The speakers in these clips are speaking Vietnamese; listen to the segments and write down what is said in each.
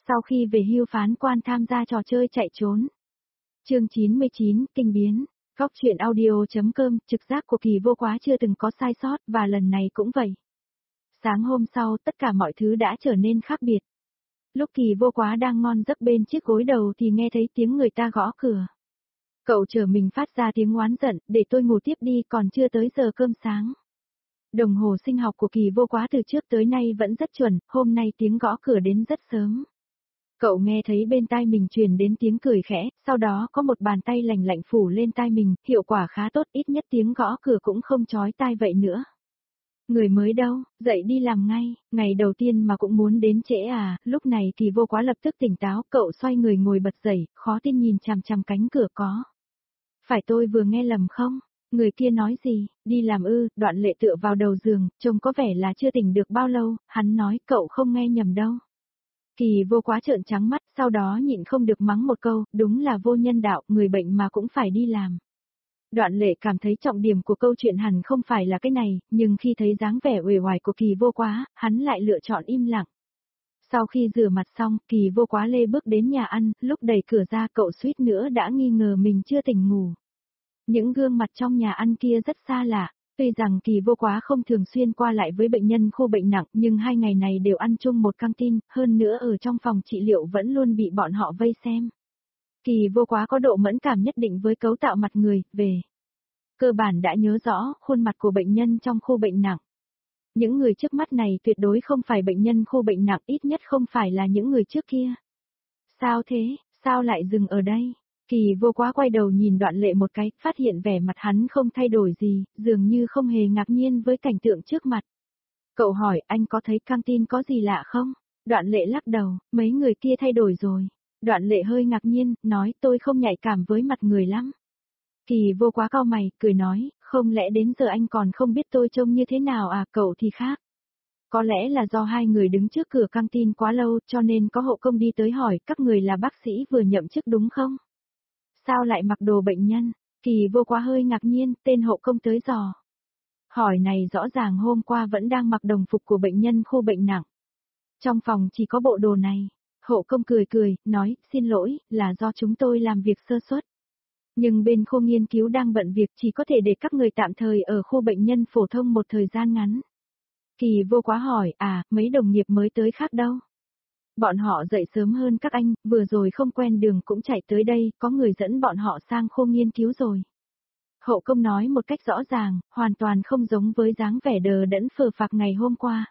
Sau khi về hưu phán quan tham gia trò chơi chạy trốn. Chương 99, kinh biến. Góc truyện audio.com, trực giác của Kỳ Vô Quá chưa từng có sai sót và lần này cũng vậy. Sáng hôm sau tất cả mọi thứ đã trở nên khác biệt. Lúc Kỳ Vô Quá đang ngon giấc bên chiếc gối đầu thì nghe thấy tiếng người ta gõ cửa. Cậu trở mình phát ra tiếng oán giận, để tôi ngủ tiếp đi, còn chưa tới giờ cơm sáng. Đồng hồ sinh học của Kỳ Vô Quá từ trước tới nay vẫn rất chuẩn, hôm nay tiếng gõ cửa đến rất sớm. Cậu nghe thấy bên tai mình truyền đến tiếng cười khẽ, sau đó có một bàn tay lạnh lạnh phủ lên tai mình, hiệu quả khá tốt, ít nhất tiếng gõ cửa cũng không chói tai vậy nữa. Người mới đâu, dậy đi làm ngay, ngày đầu tiên mà cũng muốn đến trễ à, lúc này Kỳ Vô Quá lập tức tỉnh táo, cậu xoay người ngồi bật dậy, khó tin nhìn chằm chằm cánh cửa có. Phải tôi vừa nghe lầm không? Người kia nói gì, đi làm ư, Đoạn Lệ tựa vào đầu giường, trông có vẻ là chưa tỉnh được bao lâu, hắn nói cậu không nghe nhầm đâu. Kỳ Vô Quá trợn trắng mắt, sau đó nhịn không được mắng một câu, đúng là vô nhân đạo, người bệnh mà cũng phải đi làm. Đoạn Lệ cảm thấy trọng điểm của câu chuyện hẳn không phải là cái này, nhưng khi thấy dáng vẻ uể oải của Kỳ Vô Quá, hắn lại lựa chọn im lặng. Sau khi rửa mặt xong, Kỳ Vô Quá lê bước đến nhà ăn, lúc đẩy cửa ra cậu suýt nữa đã nghi ngờ mình chưa tỉnh ngủ. Những gương mặt trong nhà ăn kia rất xa lạ. Tuy rằng Kỳ Vô Quá không thường xuyên qua lại với bệnh nhân khu bệnh nặng, nhưng 2 ngày này đều ăn chung một căng tin, hơn nữa ở trong phòng trị liệu vẫn luôn bị bọn họ vây xem. Kỳ Vô Quá có độ mẫn cảm nhất định với cấu tạo mặt người, về cơ bản đã nhớ rõ khuôn mặt của bệnh nhân trong khu bệnh nặng. Những người trước mắt này tuyệt đối không phải bệnh nhân khu bệnh nặng, ít nhất không phải là những người trước kia. Sao thế, sao lại dừng ở đây? Kỳ Vô Quá quay đầu nhìn Đoạn Lệ một cái, phát hiện vẻ mặt hắn không thay đổi gì, dường như không hề ngạc nhiên với cảnh tượng trước mặt. Cậu hỏi, anh có thấy căng tin có gì lạ không? Đoạn Lệ lắc đầu, mấy người kia thay đổi rồi. Đoạn Lệ hơi ngạc nhiên, nói tôi không nhạy cảm với mặt người lắm. Kỳ Vô Quá cau mày, cười nói, không lẽ đến giờ anh còn không biết tôi trông như thế nào à, cậu thì khác. Có lẽ là do 2 người đứng trước cửa căng tin quá lâu cho nên có hộ công đi tới hỏi, các người là bác sĩ vừa nhậm chức đúng không? Sao lại mặc đồ bệnh nhân? Kỳ Vô Quá hơi ngạc nhiên, tên hộ công tới dò. Hỏi này rõ ràng hôm qua vẫn đang mặc đồng phục của bệnh nhân khu bệnh nặng. Trong phòng chỉ có bộ đồ này. Hộ công cười cười, nói, xin lỗi, là do chúng tôi làm việc sơ suất. Nhưng bên khu nghiên cứu đang bận việc, chỉ có thể để các người tạm thời ở khu bệnh nhân phổ thông một thời gian ngắn. Kỳ Vô Quá hỏi, mấy đồng nghiệp mới tới khác đâu? Bọn họ dậy sớm hơn các anh, vừa rồi không quen đường cũng chạy tới đây, có người dẫn bọn họ sang khu nghiên cứu rồi. Hộ công nói một cách rõ ràng, hoàn toàn không giống với dáng vẻ đờ đẫn phờ phạc ngày hôm qua.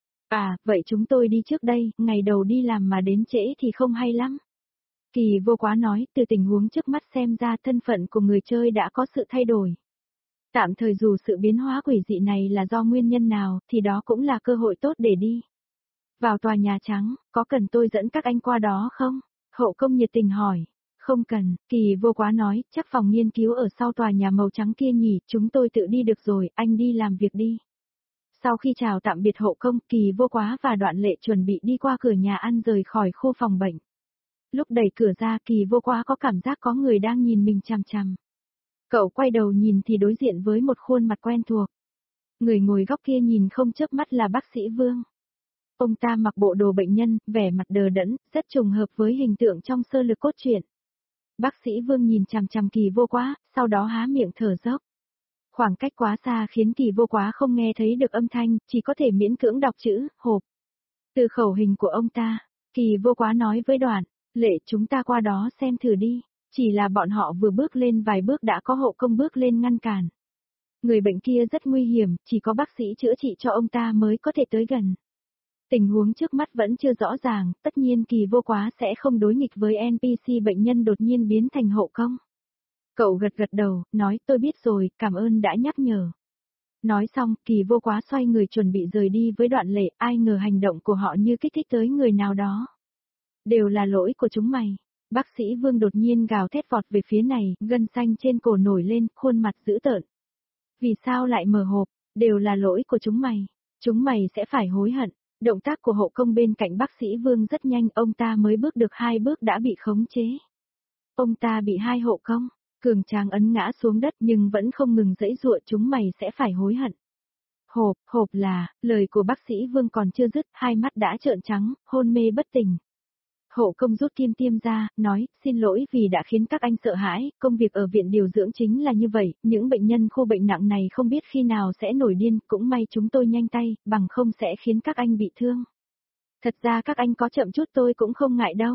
Vậy chúng tôi đi trước đây, ngày đầu đi làm mà đến trễ thì không hay lắm. Kỳ Vô Quá nói, từ tình huống trước mắt xem ra thân phận của người chơi đã có sự thay đổi. Tạm thời dù sự biến hóa quỷ dị này là do nguyên nhân nào, thì đó cũng là cơ hội tốt để đi. Vào tòa Nhà Trắng, có cần tôi dẫn các anh qua đó không? Hộ công nhiệt tình hỏi. Không cần, Kỳ Vô Quá nói, chắc phòng nghiên cứu ở sau tòa nhà màu trắng kia nhỉ, chúng tôi tự đi được rồi, anh đi làm việc đi. Sau khi chào tạm biệt hộ công, Kỳ Vô Quá và Đoạn Lệ chuẩn bị đi qua cửa nhà ăn rời khỏi khu phòng bệnh. Lúc đẩy cửa ra, Kỳ Vô Quá có cảm giác có người đang nhìn mình chằm chằm. Cậu quay đầu nhìn thì đối diện với một khuôn mặt quen thuộc. Người ngồi góc kia nhìn không chớp mắt là bác sĩ Vương. Ông ta mặc bộ đồ bệnh nhân, vẻ mặt đờ đẫn, rất trùng hợp với hình tượng trong sơ lược cốt truyện. Bác sĩ Vương nhìn chằm chằm Kỳ Vô Quá, sau đó há miệng thở dốc. Khoảng cách quá xa khiến Kỳ Vô Quá không nghe thấy được âm thanh, chỉ có thể miễn cưỡng đọc chữ, hộp. Từ khẩu hình của ông ta, Kỳ Vô Quá nói với Đoạn, Lệ chúng ta qua đó xem thử đi. Chỉ là bọn họ vừa bước lên vài bước đã có hộ công bước lên ngăn cản. Người bệnh kia rất nguy hiểm, chỉ có bác sĩ chữa trị cho ông ta mới có thể tới gần. Tình huống trước mắt vẫn chưa rõ ràng, tất nhiên Kỳ Vô Quá sẽ không đối nghịch với NPC bệnh nhân đột nhiên biến thành hộ công. Cậu gật gật đầu, nói tôi biết rồi, cảm ơn đã nhắc nhở. Nói xong, Kỳ Vô Quá xoay người chuẩn bị rời đi với Đoạn Lệ, ai ngờ hành động của họ như kích thích tới người nào đó. Đều là lỗi của chúng mày. Bác sĩ Vương đột nhiên gào thét vọt về phía này, gân xanh trên cổ nổi lên, khuôn mặt dữ tợn. Vì sao lại mở hộp, đều là lỗi của chúng mày. Chúng mày sẽ phải hối hận. Động tác của hộ công bên cạnh bác sĩ Vương rất nhanh, ông ta mới bước được 2 bước đã bị khống chế. Ông ta bị 2 hộ công, cường tráng ấn ngã xuống đất nhưng vẫn không ngừng giãy giụa, chúng mày sẽ phải hối hận. Hộp là, lời của bác sĩ Vương còn chưa dứt, hai mắt đã trợn trắng, hôn mê bất tỉnh. Hậu công rút kim tiêm ra, nói, xin lỗi vì đã khiến các anh sợ hãi, công việc ở viện điều dưỡng chính là như vậy, những bệnh nhân khu bệnh nặng này không biết khi nào sẽ nổi điên, cũng may chúng tôi nhanh tay, bằng không sẽ khiến các anh bị thương. Thật ra các anh có chậm chút tôi cũng không ngại đâu.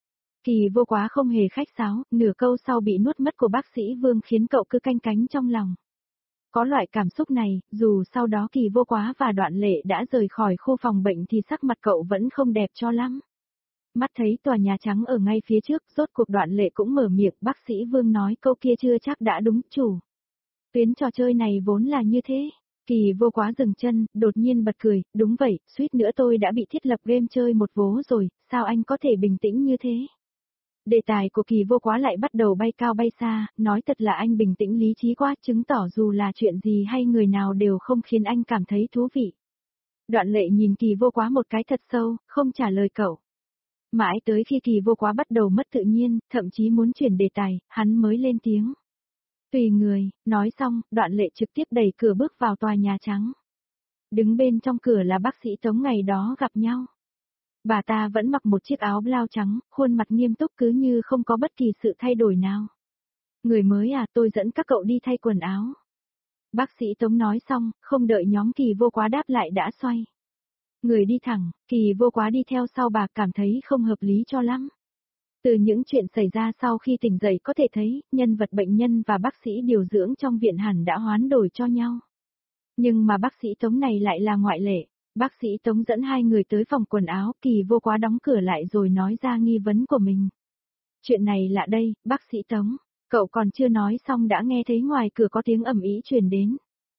Kỳ Vô Quá không hề khách sáo, nửa câu sau bị nuốt mất của bác sĩ Vương khiến cậu cứ canh cánh trong lòng. Có loại cảm xúc này, dù sau đó Kỳ Vô Quá và Đoạn Lệ đã rời khỏi khu phòng bệnh thì sắc mặt cậu vẫn không đẹp cho lắm. Mắt thấy tòa nhà trắng ở ngay phía trước, rốt cuộc Đoạn Lệ cũng mở miệng, bác sĩ Vương nói câu kia chưa chắc đã đúng chủ. Tuyến trò chơi này vốn là như thế. Kỳ Vô Quá dừng chân, đột nhiên bật cười, đúng vậy, suýt nữa tôi đã bị thiết lập game chơi một vố rồi, sao anh có thể bình tĩnh như thế? Đề tài của Kỳ Vô Quá lại bắt đầu bay cao bay xa, nói thật là anh bình tĩnh lý trí quá, chứng tỏ dù là chuyện gì hay người nào đều không khiến anh cảm thấy thú vị. Đoạn Lệ nhìn Kỳ Vô Quá một cái thật sâu, không trả lời cậu. Mãi tới khi Kỳ Vô Quá bắt đầu mất tự nhiên, thậm chí muốn chuyển đề tài, hắn mới lên tiếng. Tùy người, nói xong, Đoạn Lệ trực tiếp đẩy cửa bước vào tòa nhà trắng. Đứng bên trong cửa là bác sĩ Tống ngày đó gặp nhau. Bà ta vẫn mặc một chiếc áo blau trắng, khuôn mặt nghiêm túc cứ như không có bất kỳ sự thay đổi nào. Người mới à, tôi dẫn các cậu đi thay quần áo. Bác sĩ Tống nói xong, không đợi nhóm Kỳ Vô Quá đáp lại đã xoay. Người đi thẳng, Kỳ Vô Quá đi theo sau bà cảm thấy không hợp lý cho lắm. Từ những chuyện xảy ra sau khi tỉnh dậy có thể thấy, nhân vật bệnh nhân và bác sĩ điều dưỡng trong viện hẳn đã hoán đổi cho nhau. Nhưng mà bác sĩ Tống này lại là ngoại lệ. Bác sĩ Tống dẫn hai người tới phòng quần áo, Kỳ Vô Quá đóng cửa lại rồi nói ra nghi vấn của mình. Chuyện này lạ đây, bác sĩ Tống. Cậu còn chưa nói xong đã nghe thấy ngoài cửa có tiếng ầm ĩ truyền đến.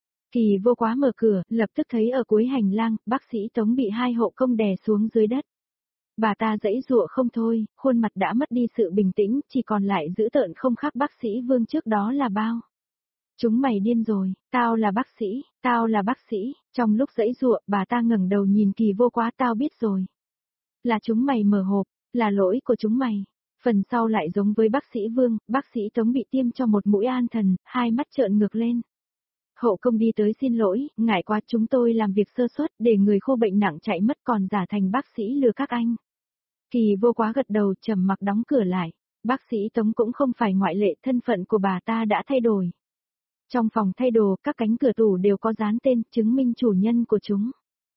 Kỳ Vô Quá mở cửa, lập tức thấy ở cuối hành lang, bác sĩ Tống bị hai hộ công đè xuống dưới đất. Bà ta giãy giụa không thôi, khuôn mặt đã mất đi sự bình tĩnh, chỉ còn lại dữ tợn không khác bác sĩ Vương trước đó là bao. Chúng mày điên rồi, tao là bác sĩ, trong lúc giãy giụa, bà ta ngẩng đầu nhìn Kỳ Vô Quá, tao biết rồi. Là chúng mày mở hộp, là lỗi của chúng mày. Phần sau lại giống với bác sĩ Vương, bác sĩ Tống bị tiêm cho một mũi an thần, hai mắt trợn ngược lên. Hậu công đi tới xin lỗi, ngại quá chúng tôi làm việc sơ suất để người khô bệnh nặng chạy mất còn giả thành bác sĩ lừa các anh. Kỳ Vô Quá gật đầu trầm mặc đóng cửa lại. Bác sĩ Tống cũng không phải ngoại lệ, thân phận của bà ta đã thay đổi. Trong phòng thay đồ, các cánh cửa tủ đều có dán tên, chứng minh chủ nhân của chúng.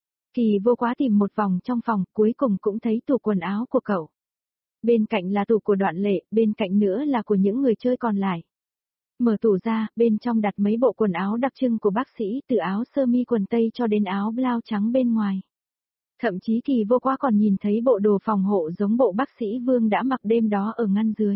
Kỳ Vô Quá tìm một vòng trong phòng, cuối cùng cũng thấy tủ quần áo của cậu. Bên cạnh là tủ của Đoạn Lệ, bên cạnh nữa là của những người chơi còn lại. Mở tủ ra, bên trong đặt mấy bộ quần áo đặc trưng của bác sĩ, từ áo sơ mi quần tây cho đến áo blau trắng bên ngoài. Thậm chí Kỳ Vô Quá còn nhìn thấy bộ đồ phòng hộ giống bộ bác sĩ Vương đã mặc đêm đó ở ngăn dưới.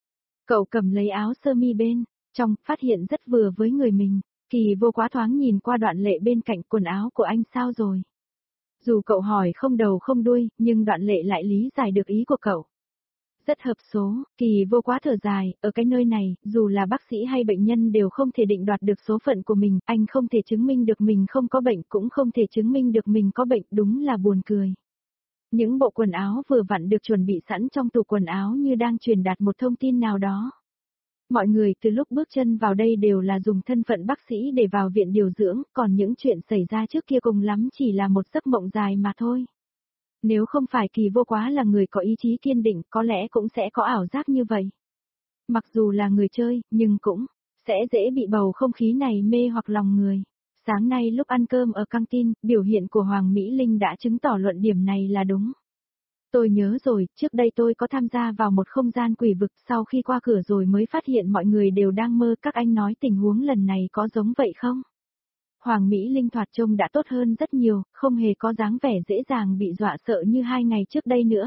Cậu cầm lấy áo sơ mi bên trong, phát hiện rất vừa với người mình. Kỳ Vô Quá thoáng nhìn qua Đoạn Lệ bên cạnh, quần áo của anh sao rồi? Dù cậu hỏi không đầu không đuôi, nhưng Đoạn Lệ lại lý giải được ý của cậu. Rất hợp số, Kỳ Vô Quá thở dài, ở cái nơi này, dù là bác sĩ hay bệnh nhân đều không thể định đoạt được số phận của mình, anh không thể chứng minh được mình không có bệnh, cũng không thể chứng minh được mình có bệnh, đúng là buồn cười. Những bộ quần áo vừa vặn được chuẩn bị sẵn trong tủ quần áo như đang truyền đạt một thông tin nào đó. Mọi người từ lúc bước chân vào đây đều là dùng thân phận bác sĩ để vào viện điều dưỡng, còn những chuyện xảy ra trước kia cùng lắm chỉ là một giấc mộng dài mà thôi. Nếu không phải Kỳ Vô Quá là người có ý chí kiên định, có lẽ cũng sẽ có ảo giác như vậy. Mặc dù là người chơi, nhưng cũng sẽ dễ bị bầu không khí này mê hoặc lòng người. Sáng nay lúc ăn cơm ở căng tin, biểu hiện của Hoàng Mỹ Linh đã chứng tỏ luận điểm này là đúng. Tôi nhớ rồi, trước đây tôi có tham gia vào một không gian quỷ vực, sau khi qua cửa rồi mới phát hiện mọi người đều đang mơ, các anh nói tình huống lần này có giống vậy không? Hoàng Mỹ Linh thoạt trông đã tốt hơn rất nhiều, không hề có dáng vẻ dễ dàng bị dọa sợ như 2 ngày trước đây nữa.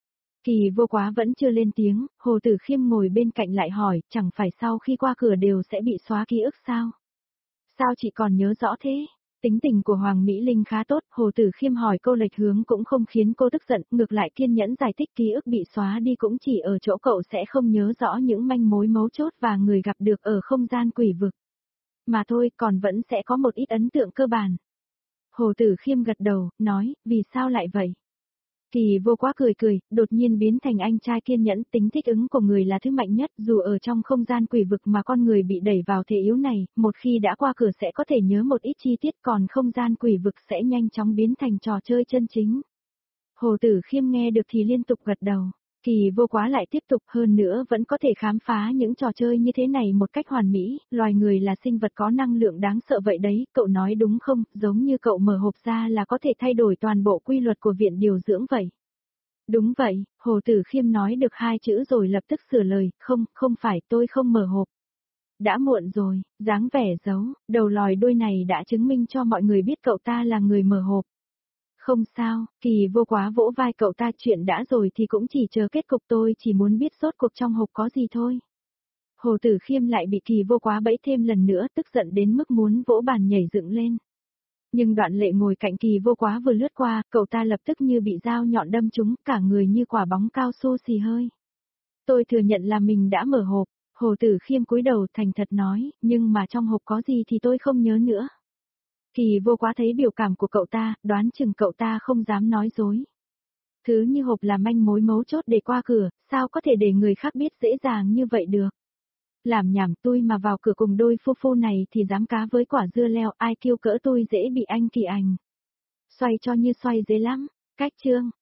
Kỳ Vô Quá vẫn chưa lên tiếng, Hồ Tử Khiêm ngồi bên cạnh lại hỏi, chẳng phải sau khi qua cửa đều sẽ bị xóa ký ức sao? Sao chị còn nhớ rõ thế? Tính tình của Hoàng Mỹ Linh khá tốt, Hồ Tử Khiêm hỏi câu lệch hướng cũng không khiến cô tức giận, ngược lại kiên nhẫn giải thích ký ức bị xóa đi cũng chỉ ở chỗ cậu sẽ không nhớ rõ những manh mối mấu chốt và người gặp được ở không gian quỷ vực. Mà thôi, còn vẫn sẽ có một ít ấn tượng cơ bản. Hồ Tử Khiêm gật đầu, nói, vì sao lại vậy? Kỳ Vô Quá cười cười, đột nhiên biến thành anh trai kiên nhẫn, tính thích ứng của người là thứ mạnh nhất, dù ở trong không gian quỷ vực mà con người bị đẩy vào thế yếu này, một khi đã qua cửa sẽ có thể nhớ một ít chi tiết, còn không gian quỷ vực sẽ nhanh chóng biến thành trò chơi chân chính. Hồ Tử Khiêm nghe được thì liên tục gật đầu. Kỳ Vô Quá lại tiếp tục, hơn nữa vẫn có thể khám phá những trò chơi như thế này một cách hoàn mỹ, loài người là sinh vật có năng lượng đáng sợ vậy đấy, cậu nói đúng không, giống như cậu mở hộp ra là có thể thay đổi toàn bộ quy luật của viện điều dưỡng vậy. Đúng vậy, Hồ Tử Khiêm nói được 2 chữ rồi lập tức sửa lời, không phải tôi không mở hộp. Đã muộn rồi, dáng vẻ giấu, đầu lòi đuôi này đã chứng minh cho mọi người biết cậu ta là người mở hộp. Không sao, Kỳ Vô Quá vỗ vai cậu ta, chuyện đã rồi thì cũng chỉ chờ kết cục, tôi chỉ muốn biết rốt cuộc trong hộp có gì thôi. Hồ Tử Khiêm lại bị Kỳ Vô Quá bẫy thêm lần nữa, tức giận đến mức muốn vỗ bàn nhảy dựng lên. Nhưng Đoạn Lệ ngồi cạnh Kỳ Vô Quá vừa lướt qua, cậu ta lập tức như bị dao nhọn đâm trúng, cả người như quả bóng cao su xì hơi. Tôi thừa nhận là mình đã mở hộp, Hồ Tử Khiêm cúi đầu thành thật nói, nhưng mà trong hộp có gì thì tôi không nhớ nữa. Kỳ Vô Quá thấy biểu cảm của cậu ta, đoán chừng cậu ta không dám nói dối. Thứ như hộp là manh mối mấu chốt để qua cửa, sao có thể để người khác biết dễ dàng như vậy được. Làm nhảm, tôi mà vào cửa cùng đôi phu phu này thì dám cá với quả dưa leo, ai kêu cỡ tôi dễ bị anh Kỳ ảnh. Xoay cho như xoay dễ lắm, cách chương.